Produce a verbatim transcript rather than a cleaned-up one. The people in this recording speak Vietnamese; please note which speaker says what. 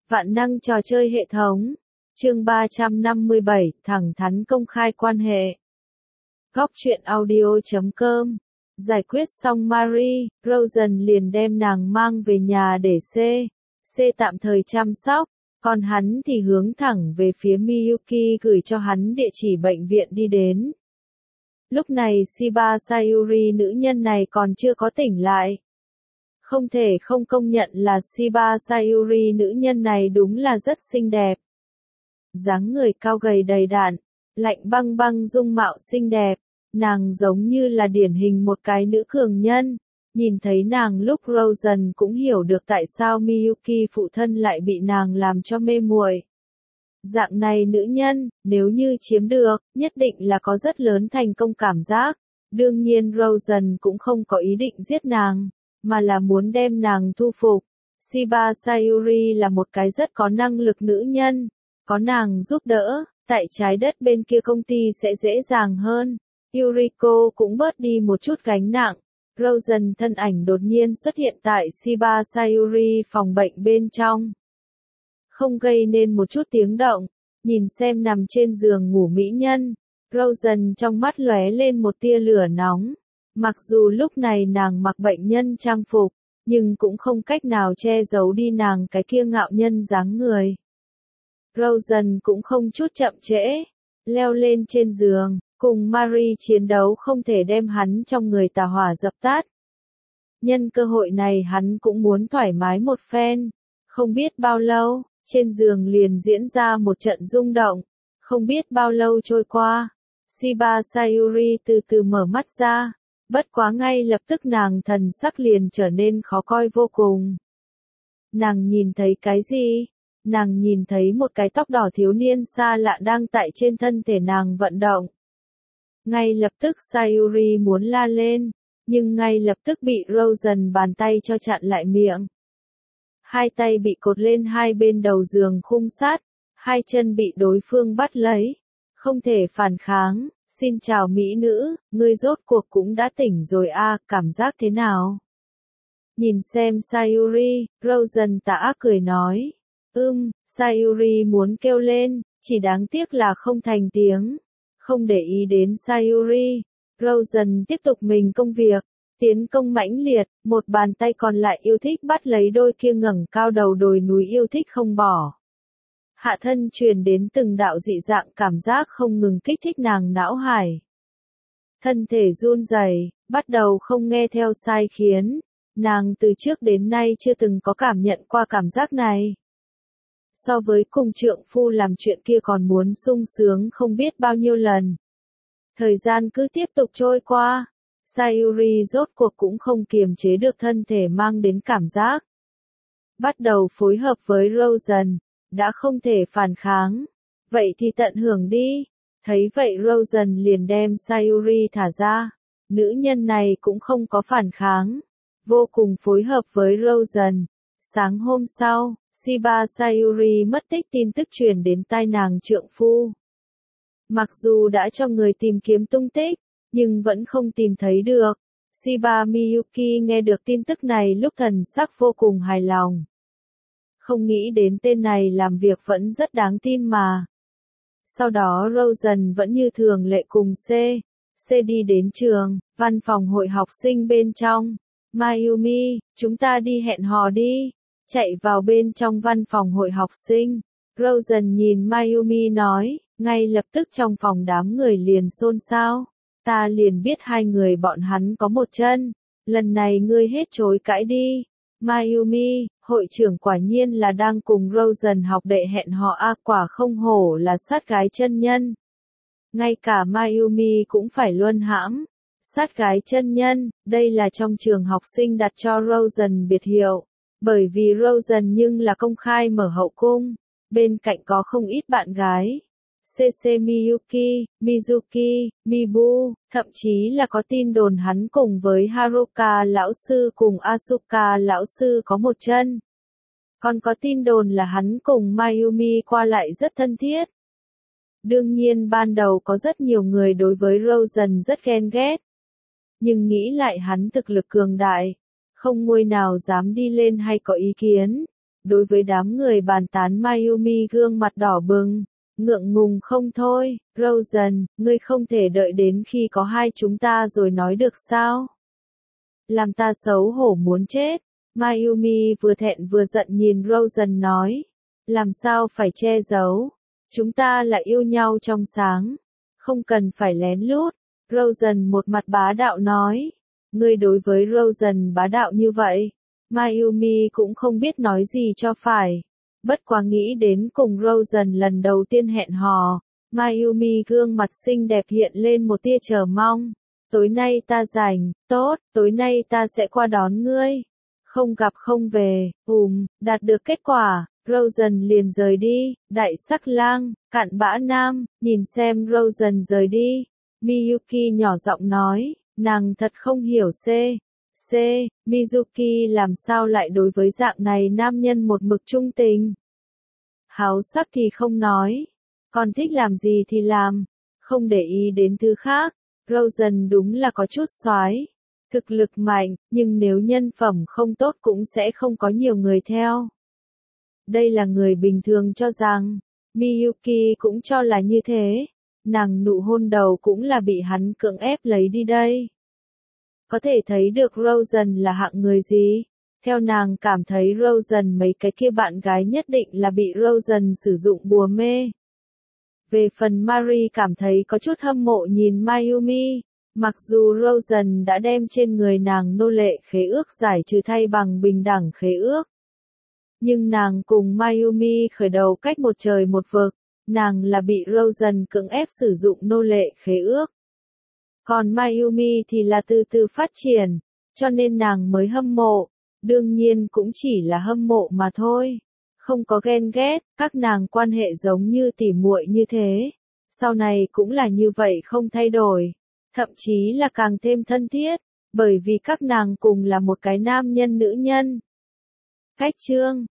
Speaker 1: Vạn năng trò chơi hệ thống. Chương ba trăm năm mươi bảy, thẳng thắn công khai quan hệ. Góc truyện audio chấm com. Giải quyết xong Marie, Rosen liền đem nàng mang về nhà để C. C tạm thời chăm sóc, còn hắn thì hướng thẳng về phía Miyuki gửi cho hắn địa chỉ bệnh viện đi đến. Lúc này Shiba Sayuri nữ nhân này còn chưa có tỉnh lại. Không thể không công nhận là Shiba Sayuri nữ nhân này đúng là rất xinh đẹp. Dáng người cao gầy đầy đặn, lạnh băng băng dung mạo xinh đẹp, nàng giống như là điển hình một cái nữ cường nhân. Nhìn thấy nàng lúc Rosen cũng hiểu được tại sao Miyuki phụ thân lại bị nàng làm cho mê muội. Dạng này nữ nhân, nếu như chiếm được, nhất định là có rất lớn thành công cảm giác. Đương nhiên Rosen cũng không có ý định giết nàng, mà là muốn đem nàng thu phục. Shiba Sayuri là một cái rất có năng lực nữ nhân, có nàng giúp đỡ, tại trái đất bên kia công ty sẽ dễ dàng hơn. Yuriko cũng bớt đi một chút gánh nặng. Rosen thân ảnh đột nhiên xuất hiện tại Shiba Sayuri phòng bệnh bên trong. Không gây nên một chút tiếng động, nhìn xem nằm trên giường ngủ mỹ nhân, Rosen trong mắt lóe lên một tia lửa nóng. Mặc dù lúc này nàng mặc bệnh nhân trang phục, nhưng cũng không cách nào che giấu đi nàng cái kia ngạo nhân dáng người. Rosen cũng không chút chậm trễ, leo lên trên giường, cùng Marie chiến đấu không thể đem hắn trong người tà hỏa dập tắt. Nhân cơ hội này hắn cũng muốn thoải mái một phen. Không biết bao lâu, trên giường liền diễn ra một trận rung động. Không biết bao lâu trôi qua, Shiba Sayuri từ từ mở mắt ra. Bất quá ngay lập tức nàng thần sắc liền trở nên khó coi vô cùng. Nàng nhìn thấy cái gì? Nàng nhìn thấy một cái tóc đỏ thiếu niên xa lạ đang tại trên thân thể nàng vận động. Ngay lập tức Sayuri muốn la lên, nhưng ngay lập tức bị Rosen bàn tay cho chặn lại miệng. Hai tay bị cột lên hai bên đầu giường khung sát, hai chân bị đối phương bắt lấy, không thể phản kháng. Xin chào mỹ nữ, ngươi rốt cuộc cũng đã tỉnh rồi à, cảm giác thế nào? Nhìn xem Sayuri, Rosen tà ác cười nói. Ưm, Sayuri muốn kêu lên, chỉ đáng tiếc là không thành tiếng. Không để ý đến Sayuri, Rosen tiếp tục mình công việc, tiến công mãnh liệt, một bàn tay còn lại yêu thích bắt lấy đôi kia ngẩng cao đầu đồi núi yêu thích không bỏ. Hạ thân truyền đến từng đạo dị dạng cảm giác không ngừng kích thích nàng não hải. Thân thể run rẩy, bắt đầu không nghe theo sai khiến, nàng từ trước đến nay chưa từng có cảm nhận qua cảm giác này. So với cùng trượng phu làm chuyện kia còn muốn sung sướng không biết bao nhiêu lần. Thời gian cứ tiếp tục trôi qua, Sayuri rốt cuộc cũng không kiềm chế được thân thể mang đến cảm giác. Bắt đầu phối hợp với Rosen, đã không thể phản kháng. Vậy thì tận hưởng đi. Thấy vậy Rosen liền đem Sayuri thả ra. Nữ nhân này cũng không có phản kháng. Vô cùng phối hợp với Rosen. Sáng hôm sau, Shiba Sayuri mất tích tin tức truyền đến tai nàng trượng phu. Mặc dù đã cho người tìm kiếm tung tích, nhưng vẫn không tìm thấy được. Shiba Miyuki nghe được tin tức này lúc thần sắc vô cùng hài lòng. Không nghĩ đến tên này làm việc vẫn rất đáng tin mà. Sau đó Rosen vẫn như thường lệ cùng C. C đi đến trường, văn phòng hội học sinh bên trong. Mayumi, chúng ta đi hẹn hò đi. Chạy vào bên trong văn phòng hội học sinh. Rosen nhìn Mayumi nói, ngay lập tức trong phòng đám người liền xôn xao. Ta liền biết hai người bọn hắn có một chân. Lần này ngươi hết chối cãi đi. Mayumi, hội trưởng quả nhiên là đang cùng Rosen học đệ hẹn hò a, quả không hổ là sát gái chân nhân. Ngay cả Mayumi cũng phải luân hãm. Sát gái chân nhân, đây là trong trường học sinh đặt cho Rosen biệt hiệu. Bởi vì Rosen nhưng là công khai mở hậu cung, bên cạnh có không ít bạn gái. xê xê Miyuki, Mizuki, Mibu, thậm chí là có tin đồn hắn cùng với Haruka lão sư cùng Asuka lão sư có một chân. Còn có tin đồn là hắn cùng Mayumi qua lại rất thân thiết. Đương nhiên ban đầu có rất nhiều người đối với Rosen rất ghen ghét. Nhưng nghĩ lại hắn thực lực cường đại, không ngôi nào dám đi lên hay có ý kiến. Đối với đám người bàn tán Mayumi gương mặt đỏ bừng, ngượng ngùng không thôi, Rosen, ngươi không thể đợi đến khi có hai chúng ta rồi nói được sao? Làm ta xấu hổ muốn chết. Mayumi vừa thẹn vừa giận nhìn Rosen nói. Làm sao phải che giấu? Chúng ta là yêu nhau trong sáng. Không cần phải lén lút. Rosen một mặt bá đạo nói. Ngươi đối với Rosen bá đạo như vậy. Mayumi cũng không biết nói gì cho phải. Bất quá nghĩ đến cùng Rosen lần đầu tiên hẹn hò. Mayumi gương mặt xinh đẹp hiện lên một tia chờ mong. Tối nay ta rảnh, tốt, tối nay ta sẽ qua đón ngươi. Không gặp không về, ùm, đạt được kết quả, Rosen liền rời đi, đại sắc lang, cặn bã nam, nhìn xem Rosen rời đi. Miyuki nhỏ giọng nói, nàng thật không hiểu C. C. Mizuki làm sao lại đối với dạng này nam nhân một mực trung tình. Háo sắc thì không nói, còn thích làm gì thì làm, không để ý đến thứ khác. Rosen đúng là có chút soái, thực lực mạnh, nhưng nếu nhân phẩm không tốt cũng sẽ không có nhiều người theo. Đây là người bình thường cho rằng, Miyuki cũng cho là như thế, nàng nụ hôn đầu cũng là bị hắn cưỡng ép lấy đi đây. Có thể thấy được Rosen là hạng người gì? Theo nàng cảm thấy Rosen mấy cái kia bạn gái nhất định là bị Rosen sử dụng bùa mê. Về phần Marie cảm thấy có chút hâm mộ nhìn Mayumi, mặc dù Rosen đã đem trên người nàng nô lệ khế ước giải trừ thay bằng bình đẳng khế ước. Nhưng nàng cùng Mayumi khởi đầu cách một trời một vực, nàng là bị Rosen cưỡng ép sử dụng nô lệ khế ước. Còn Mayumi thì là từ từ phát triển, cho nên nàng mới hâm mộ, đương nhiên cũng chỉ là hâm mộ mà thôi. Không có ghen ghét, các nàng quan hệ giống như tỉ muội như thế. Sau này cũng là như vậy không thay đổi. Thậm chí là càng thêm thân thiết, bởi vì các nàng cùng là một cái nam nhân nữ nhân. Cách chương